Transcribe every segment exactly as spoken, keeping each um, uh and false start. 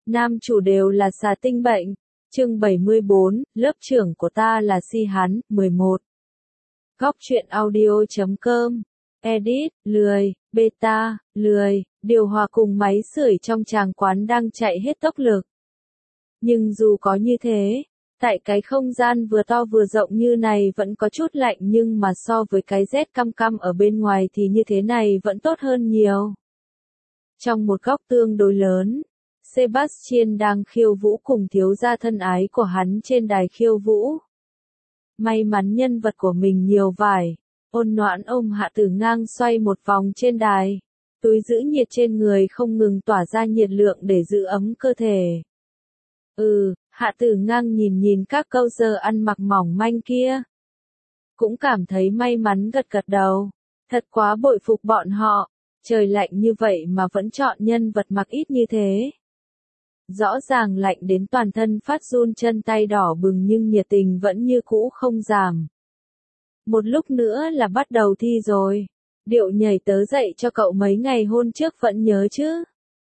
nam chủ đều là xà tinh bệnh. Chương bảy mươi bốn, lớp trưởng của ta là si hắn, mười một. Góc truyện audio chấm com. Edit, lười, beta, lười, điều hòa cùng máy sưởi trong tràng quán đang chạy hết tốc lực. Nhưng dù có như thế, tại cái không gian vừa to vừa rộng như này vẫn có chút lạnh, nhưng mà so với cái rét căm căm ở bên ngoài thì như thế này vẫn tốt hơn nhiều. Trong một góc tương đối lớn, Sebastian đang khiêu vũ cùng thiếu gia thân ái của hắn trên đài khiêu vũ. May mắn nhân vật của mình nhiều vải, ôn noãn ôm Hạ Tử Ngang xoay một vòng trên đài. Túi giữ nhiệt trên người không ngừng tỏa ra nhiệt lượng để giữ ấm cơ thể. Ừ, Hạ Tử Ngang nhìn nhìn các câu giờ ăn mặc mỏng manh kia. Cũng cảm thấy may mắn gật gật đầu. Thật quá bội phục bọn họ, trời lạnh như vậy mà vẫn chọn nhân vật mặc ít như thế. Rõ ràng lạnh đến toàn thân phát run, chân tay đỏ bừng nhưng nhiệt tình vẫn như cũ không giảm. Một lúc nữa là bắt đầu thi rồi. Điệu nhảy tớ dạy cho cậu mấy ngày hôm trước vẫn nhớ chứ?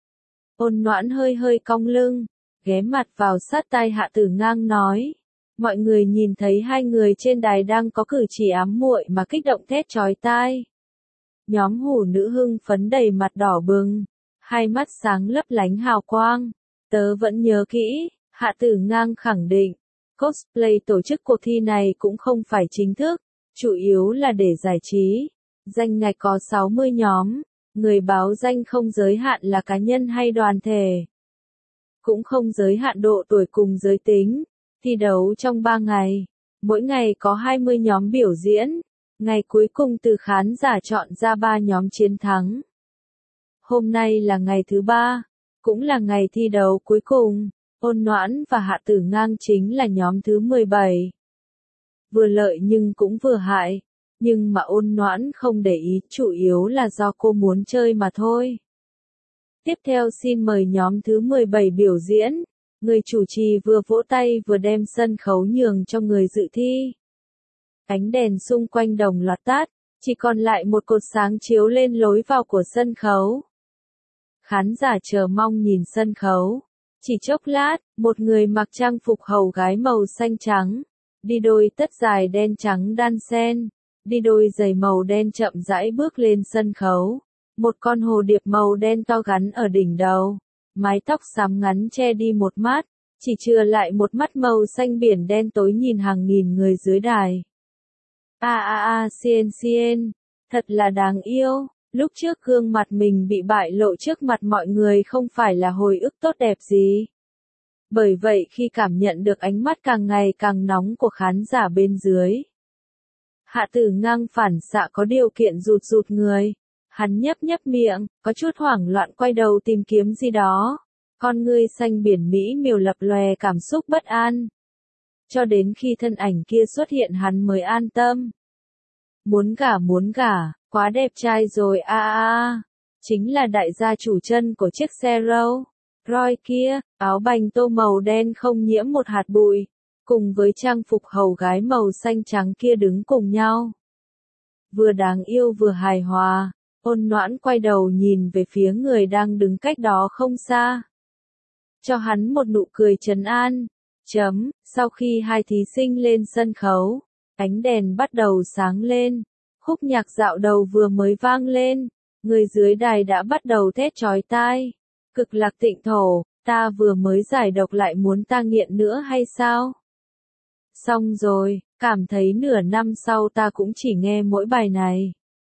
Ôn noãn hơi hơi cong lưng, ghé mặt vào sát tai Hạ Tử Ngang nói. Mọi người nhìn thấy hai người trên đài đang có cử chỉ ám muội mà kích động thét chói tai. Nhóm hủ nữ hưng phấn đầy mặt đỏ bừng, hai mắt sáng lấp lánh hào quang. Tớ vẫn nhớ kỹ, Hạ Tử Ngang khẳng định, cosplay tổ chức cuộc thi này cũng không phải chính thức, chủ yếu là để giải trí. Danh ngạch có sáu mươi nhóm, người báo danh không giới hạn là cá nhân hay đoàn thể. Cũng không giới hạn độ tuổi cùng giới tính, thi đấu trong ba ngày, mỗi ngày có hai mươi nhóm biểu diễn, ngày cuối cùng từ khán giả chọn ra ba nhóm chiến thắng. Hôm nay là ngày thứ ba, cũng là ngày thi đấu cuối cùng, Ôn Noãn và Hạ Tử Ngang chính là nhóm thứ mười bảy. Vừa lợi nhưng cũng vừa hại, nhưng mà Ôn Noãn không để ý, chủ yếu là do cô muốn chơi mà thôi. Tiếp theo xin mời nhóm thứ mười bảy biểu diễn, người chủ trì vừa vỗ tay vừa đem sân khấu nhường cho người dự thi. Ánh đèn xung quanh đồng loạt tắt, chỉ còn lại một cột sáng chiếu lên lối vào của sân khấu. Khán giả chờ mong nhìn sân khấu. Chỉ chốc lát, một người mặc trang phục hầu gái màu xanh trắng, đi đôi tất dài đen trắng đan xen, đi đôi giày màu đen chậm rãi bước lên sân khấu. Một con hồ điệp màu đen to gắn ở đỉnh đầu, mái tóc xám ngắn che đi một mắt, chỉ chừa lại một mắt màu xanh biển đen tối nhìn hàng nghìn người dưới đài. A a a Cien Cien, thật là đáng yêu. Lúc trước gương mặt mình bị bại lộ trước mặt mọi người không phải là hồi ức tốt đẹp gì. Bởi vậy khi cảm nhận được ánh mắt càng ngày càng nóng của khán giả bên dưới, Hạ Tử Ngang phản xạ có điều kiện rụt rụt người. Hắn nhấp nhấp miệng, có chút hoảng loạn quay đầu tìm kiếm gì đó. Con ngươi xanh biển mỹ miều lập lòe cảm xúc bất an. Cho đến khi thân ảnh kia xuất hiện hắn mới an tâm. Muốn gả muốn gả. Quá đẹp trai rồi a a a, chính là đại gia chủ chân của chiếc xe Rolls Royce kia, áo bành tô màu đen không nhiễm một hạt bụi, cùng với trang phục hầu gái màu xanh trắng kia đứng cùng nhau. Vừa đáng yêu vừa hài hòa, Ôn Noãn quay đầu nhìn về phía người đang đứng cách đó không xa. Cho hắn một nụ cười trấn an. Chấm, sau khi hai thí sinh lên sân khấu, ánh đèn bắt đầu sáng lên. Khúc nhạc dạo đầu vừa mới vang lên, người dưới đài đã bắt đầu thét chói tai. Cực lạc tịnh thổ, ta vừa mới giải độc lại muốn ta nghiện nữa hay sao? Xong rồi, cảm thấy nửa năm sau ta cũng chỉ nghe mỗi bài này.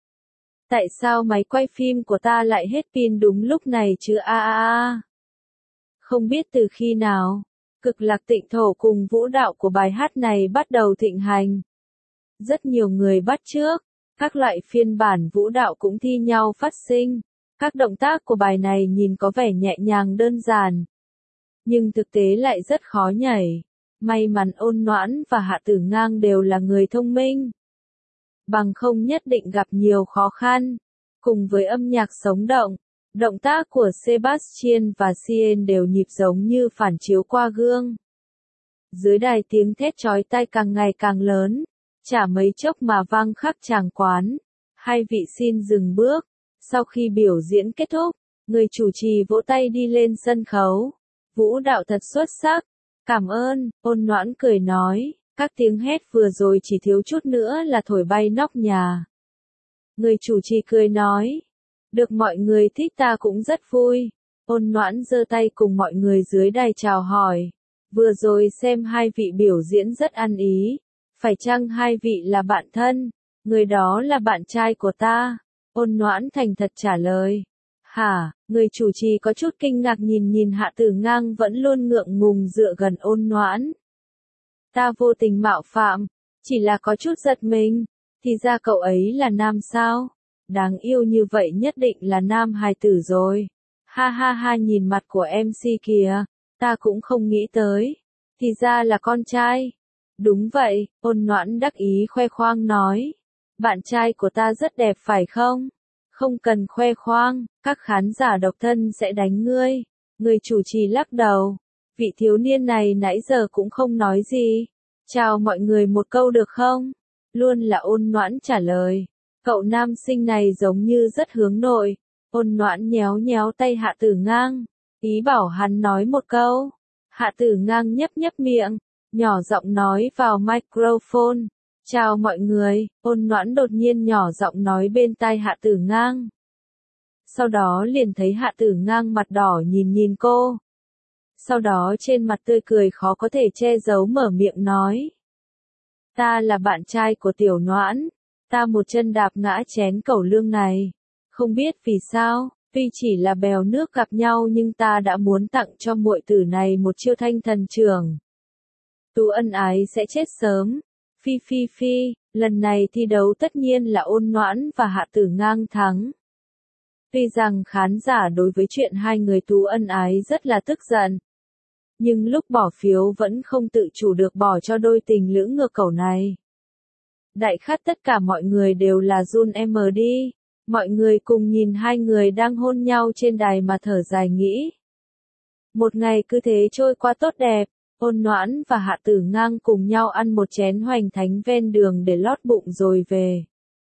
Tại sao máy quay phim của ta lại hết pin đúng lúc này chứ a a a? Không biết từ khi nào, cực lạc tịnh thổ cùng vũ đạo của bài hát này bắt đầu thịnh hành. Rất nhiều người bắt chước. Các loại phiên bản vũ đạo cũng thi nhau phát sinh. Các động tác của bài này nhìn có vẻ nhẹ nhàng đơn giản, nhưng thực tế lại rất khó nhảy. May mắn Ôn Noãn và Hạ Tử Ngang đều là người thông minh, bằng không nhất định gặp nhiều khó khăn. Cùng với âm nhạc sống động, động tác của Sebastian và Cien đều nhịp giống như phản chiếu qua gương. Dưới đài tiếng thét chói tai càng ngày càng lớn. Chả mấy chốc mà vang khắp tràng quán. Hai vị xin dừng bước. Sau khi biểu diễn kết thúc, người chủ trì vỗ tay đi lên sân khấu. Vũ đạo thật xuất sắc. Cảm ơn, Ôn Noãn cười nói, các tiếng hét vừa rồi chỉ thiếu chút nữa là thổi bay nóc nhà. Người chủ trì cười nói, được mọi người thích ta cũng rất vui. Ôn Noãn giơ tay cùng mọi người dưới đài chào hỏi. Vừa rồi xem hai vị biểu diễn rất ăn ý. Phải chăng hai vị là bạn thân? Người đó là bạn trai của ta. Ôn Noãn thành thật trả lời. Hả, người chủ trì có chút kinh ngạc nhìn nhìn Hạ Tử Ngang vẫn luôn ngượng ngùng dựa gần Ôn Noãn. Ta vô tình mạo phạm, chỉ là có chút giật mình, thì ra cậu ấy là nam sao? Đáng yêu như vậy nhất định là nam hài tử rồi. Ha ha ha, nhìn mặt của em xê kìa, ta cũng không nghĩ tới, thì ra là con trai. Đúng vậy, Ôn Noãn đắc ý khoe khoang nói. Bạn trai của ta rất đẹp phải không? Không cần khoe khoang, các khán giả độc thân sẽ đánh ngươi. Người chủ trì lắc đầu. Vị thiếu niên này nãy giờ cũng không nói gì. Chào mọi người một câu được không? Luôn là Ôn Noãn trả lời. Cậu nam sinh này giống như rất hướng nội. Ôn Noãn nhéo nhéo tay Hạ Tử Ngang. Ý bảo hắn nói một câu. Hạ Tử Ngang nhấp nhấp miệng. Nhỏ giọng nói vào microphone. Chào mọi người, Ôn Noãn đột nhiên nhỏ giọng nói bên tai Hạ Tử Ngang. Sau đó liền thấy Hạ Tử Ngang mặt đỏ nhìn nhìn cô. Sau đó trên mặt tươi cười khó có thể che giấu mở miệng nói. Ta là bạn trai của Tiểu Noãn, ta một chân đạp ngã chén cẩu lương này. Không biết vì sao, tuy chỉ là bèo nước gặp nhau nhưng ta đã muốn tặng cho muội tử này một chiêu thanh thần trưởng. Tú ân ái sẽ chết sớm. Phi phi phi, lần này thi đấu tất nhiên là Ôn Noãn và Hạ Tử Ngang thắng. Tuy rằng khán giả đối với chuyện hai người tú ân ái rất là tức giận. Nhưng lúc bỏ phiếu vẫn không tự chủ được bỏ cho đôi tình lữ ngược cẩu này. Đại khái tất cả mọi người đều là run em đi. Mọi người cùng nhìn hai người đang hôn nhau trên đài mà thở dài nghĩ. Một ngày cứ thế trôi qua tốt đẹp. Ôn Noãn và Hạ Tử Ngang cùng nhau ăn một chén hoành thánh ven đường để lót bụng rồi về.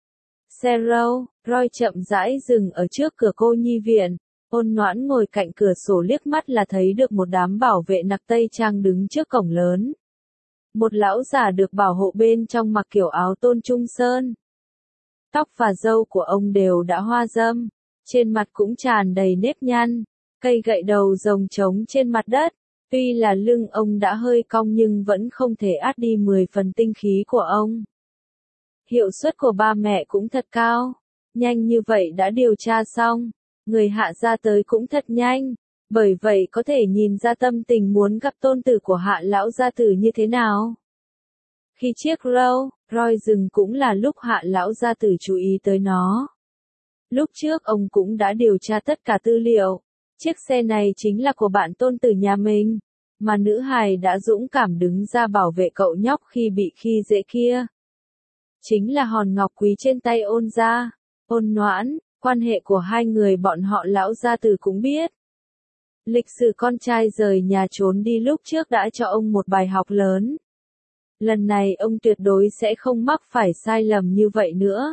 Xe râu, Roy chậm rãi dừng ở trước cửa cô nhi viện. Ôn Noãn ngồi cạnh cửa sổ liếc mắt là thấy được một đám bảo vệ nặc tây trang đứng trước cổng lớn. Một lão già được bảo hộ bên trong mặc kiểu áo tôn trung sơn. Tóc và râu của ông đều đã hoa râm, trên mặt cũng tràn đầy nếp nhăn, cây gậy đầu rồng trống trên mặt đất. Tuy là lưng ông đã hơi cong nhưng vẫn không thể át đi mười phần tinh khí của ông. Hiệu suất của ba mẹ cũng thật cao. Nhanh như vậy đã điều tra xong. Người Hạ ra tới cũng thật nhanh. Bởi vậy có thể nhìn ra tâm tình muốn gặp tôn tử của Hạ lão gia tử như thế nào. Khi chiếc Rolls Royce dừng cũng là lúc Hạ lão gia tử chú ý tới nó. Lúc trước ông cũng đã điều tra tất cả tư liệu. Chiếc xe này chính là của bạn tôn tử nhà mình, mà nữ hài đã dũng cảm đứng ra bảo vệ cậu nhóc khi bị khi dễ kia. Chính là hòn ngọc quý trên tay Ôn gia. Ôn Noãn, quan hệ của hai người bọn họ lão gia tử cũng biết. Lịch sử con trai rời nhà trốn đi lúc trước đã cho ông một bài học lớn. Lần này ông tuyệt đối sẽ không mắc phải sai lầm như vậy nữa.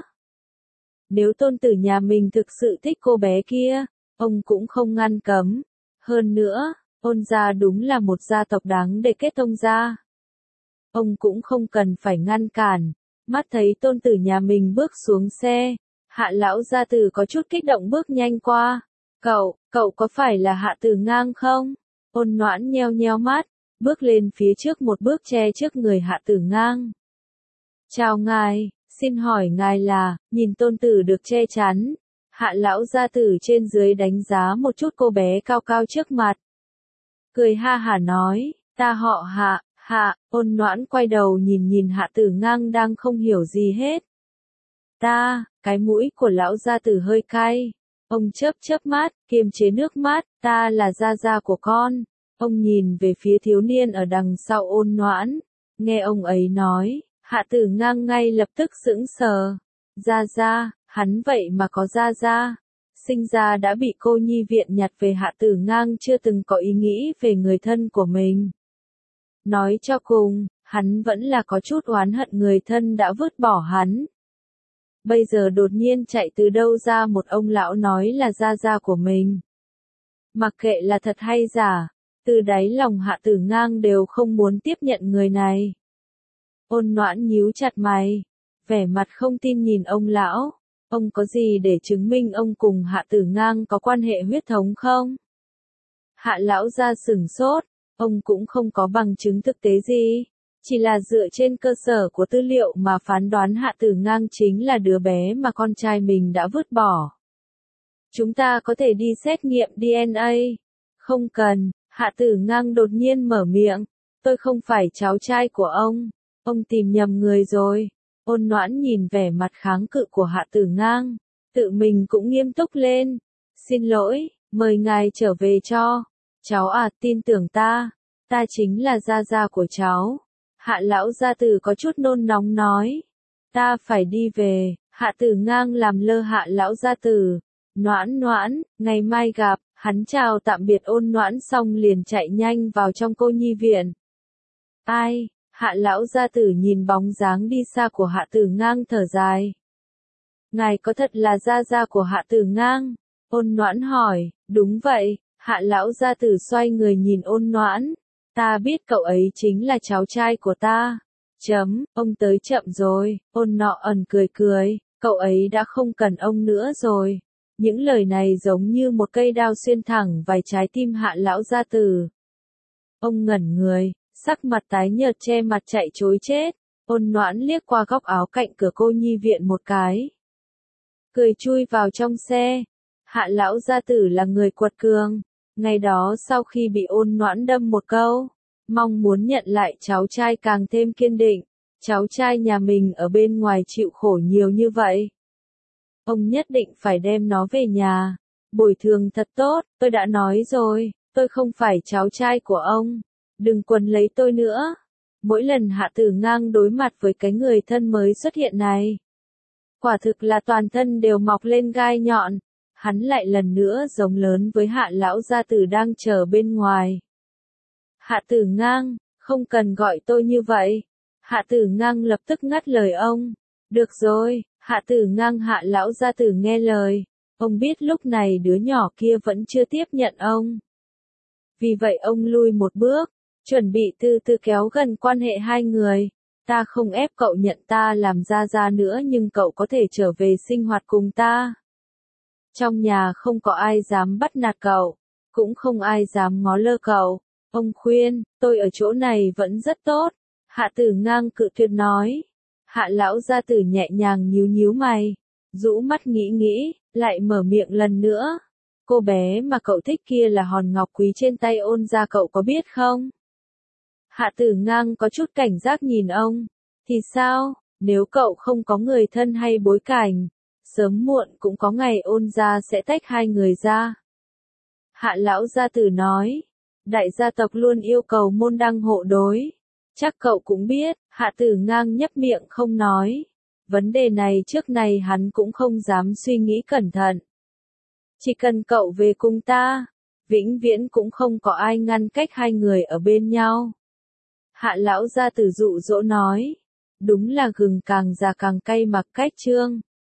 Nếu tôn tử nhà mình thực sự thích cô bé kia, ông cũng không ngăn cấm. Hơn nữa, Ôn gia đúng là một gia tộc đáng để kết thông gia. Ông cũng không cần phải ngăn cản. Mắt thấy tôn tử nhà mình bước xuống xe, Hạ lão gia tử có chút kích động bước nhanh qua. Cậu, cậu có phải là Hạ Tử Ngang không? Ôn Noãn nheo nheo mắt, bước lên phía trước một bước che trước người Hạ Tử Ngang. Chào ngài, xin hỏi ngài là, nhìn tôn tử được che chắn. Hạ lão gia tử trên dưới đánh giá một chút cô bé cao cao trước mặt. Cười ha hả nói, ta họ Hạ, Hạ. Ôn Noãn quay đầu nhìn nhìn Hạ Tử Ngang đang không hiểu gì hết. Ta, cái mũi của lão gia tử hơi cay. Ông chớp chớp mắt, kiềm chế nước mắt, ta là gia gia của con. Ông nhìn về phía thiếu niên ở đằng sau Ôn Noãn. Nghe ông ấy nói, Hạ Tử Ngang ngay lập tức sững sờ. Gia gia, hắn vậy mà có gia gia. Sinh ra đã bị cô nhi viện nhặt về. Hạ Tử Ngang chưa từng có ý nghĩ về người thân của mình. Nói cho cùng, hắn vẫn là có chút oán hận người thân đã vứt bỏ hắn. Bây giờ đột nhiên chạy từ đâu ra một ông lão nói là gia gia của mình. Mặc kệ là thật hay giả, Từ đáy lòng Hạ Tử Ngang đều không muốn tiếp nhận người này. Ôn Noãn nhíu chặt mày, vẻ mặt không tin nhìn ông lão. Ông có gì để chứng minh ông cùng Hạ Tử Ngang có quan hệ huyết thống không? Hạ lão gia sửng sốt, ông cũng không có bằng chứng thực tế gì. Chỉ là dựa trên cơ sở của tư liệu mà phán đoán Hạ Tử Ngang chính là đứa bé mà con trai mình đã vứt bỏ. Chúng ta có thể đi xét nghiệm đê en a. Không cần, Hạ Tử Ngang đột nhiên mở miệng. Tôi không phải cháu trai của ông. Ông tìm nhầm người rồi. Ôn Noãn nhìn vẻ mặt kháng cự của Hạ Tử Ngang. Tự mình cũng nghiêm túc lên. Xin lỗi, mời ngài trở về cho. Cháu à, tin tưởng ta. Ta chính là gia gia của cháu. Hạ lão gia tử có chút nôn nóng nói. Ta phải đi về. Hạ Tử Ngang làm lơ Hạ lão gia tử. Noãn Noãn, ngày mai gặp. Hắn chào tạm biệt Ôn Noãn xong liền chạy nhanh vào trong cô nhi viện. Ai? Hạ lão gia tử nhìn bóng dáng đi xa của Hạ Tử Ngang thở dài. Ngài có thật là gia gia của Hạ Tử Ngang? Ôn Noãn hỏi. Đúng vậy. Hạ lão gia tử xoay người nhìn Ôn Noãn. Ta biết cậu ấy chính là cháu trai của ta. Chấm, ông tới chậm rồi. Ôn Nọ ẩn cười cười. Cậu ấy đã không cần ông nữa rồi. Những lời này giống như một cây đao xuyên thẳng vài trái tim Hạ lão gia tử. Ông ngẩn người, sắc mặt tái nhợt che mặt chạy trối chết. Ôn Noãn liếc qua góc áo cạnh cửa cô nhi viện một cái. Cười chui vào trong xe. Hạ lão gia tử là người quật cường. Ngày đó sau khi bị Ôn Noãn đâm một câu, mong muốn nhận lại cháu trai càng thêm kiên định. Cháu trai nhà mình ở bên ngoài chịu khổ nhiều như vậy. Ông nhất định phải đem nó về nhà. Bồi thường thật tốt, tôi đã nói rồi, tôi không phải cháu trai của ông. Đừng quấn lấy tôi nữa. Mỗi lần Hạ Tử Ngang đối mặt với cái người thân mới xuất hiện này, quả thực là toàn thân đều mọc lên gai nhọn. Hắn lại lần nữa giống lớn với Hạ lão gia tử đang chờ bên ngoài. Hạ Tử Ngang, không cần gọi tôi như vậy. Hạ Tử Ngang lập tức ngắt lời ông. Được rồi, Hạ Tử Ngang Hạ lão gia tử nghe lời. Ông biết lúc này đứa nhỏ kia vẫn chưa tiếp nhận ông. Vì vậy ông lui một bước, chuẩn bị từ từ kéo gần quan hệ hai người. Ta không ép cậu nhận ta làm gia gia nữa nhưng cậu có thể trở về sinh hoạt cùng ta. Trong nhà không có ai dám bắt nạt cậu, cũng không ai dám ngó lơ cậu. Ông khuyên, tôi ở chỗ này vẫn rất tốt. Hạ Tử Ngang cự tuyệt nói. Hạ lão gia tử nhẹ nhàng nhíu nhíu mày, rũ mắt nghĩ nghĩ, lại mở miệng lần nữa. Cô bé mà cậu thích kia là hòn ngọc quý trên tay Ôn gia cậu có biết không? Hạ Tử Ngang có chút cảnh giác nhìn ông. Thì sao, nếu cậu không có người thân hay bối cảnh, sớm muộn cũng có ngày Ôn gia sẽ tách hai người ra. Hạ lão gia tử nói. Đại gia tộc luôn yêu cầu môn đăng hộ đối. Chắc cậu cũng biết, Hạ Tử Ngang nhấp miệng không nói. Vấn đề này trước này hắn cũng không dám suy nghĩ cẩn thận. Chỉ cần cậu về cùng ta, vĩnh viễn cũng không có ai ngăn cách hai người ở bên nhau. Hạ lão gia tử dụ dỗ nói. Đúng là gừng càng già càng cay mặc cách trương.